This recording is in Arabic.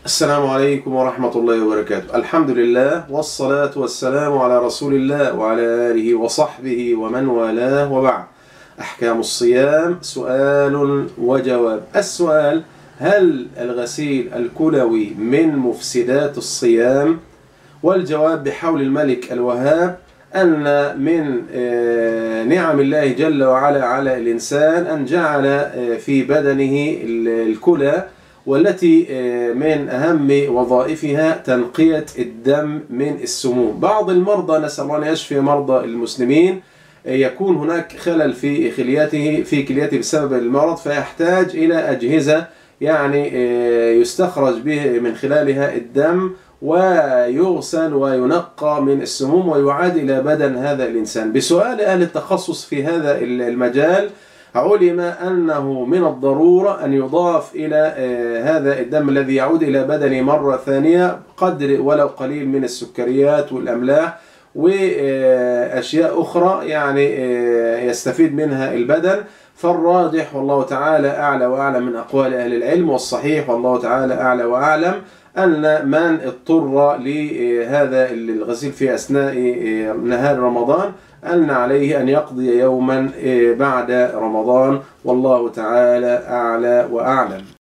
السلام عليكم ورحمة الله وبركاته. الحمد لله والصلاة والسلام على رسول الله وعلى آله وصحبه ومن والاه، وبعد. أحكام الصيام سؤال وجواب. السؤال: هل الغسيل الكلوي من مفسدات الصيام؟ والجواب بحول الملك الوهاب أن من نعم الله جل وعلا على الإنسان أن جعل في بدنه الكلى، والتي من أهم وظائفها تنقية الدم من السموم. بعض المرضى، نسأل الله أن يشفي مرضى المسلمين، يكون هناك خلل في كليته بسبب المرض، فيحتاج إلى أجهزة يستخرج به من خلالها الدم ويغسل وينقى من السموم ويعاد إلى بدن هذا الإنسان. بسؤال أهل التخصص في هذا المجال، علم أنه من الضرورة أن يضاف إلى هذا الدم الذي يعود إلى بدنه مرة ثانية قدر ولو قليل من السكريات والأملاح وأشياء أخرى يستفيد منها البدن. فالراجح والله تعالى أعلى وأعلم من أقوال أهل العلم، والصحيح والله تعالى أعلى وأعلم أن من اضطر لهذا الغسيل في أثناء نهار رمضان أن عليه أن يقضي يوما بعد رمضان، والله تعالى أعلى وأعلم.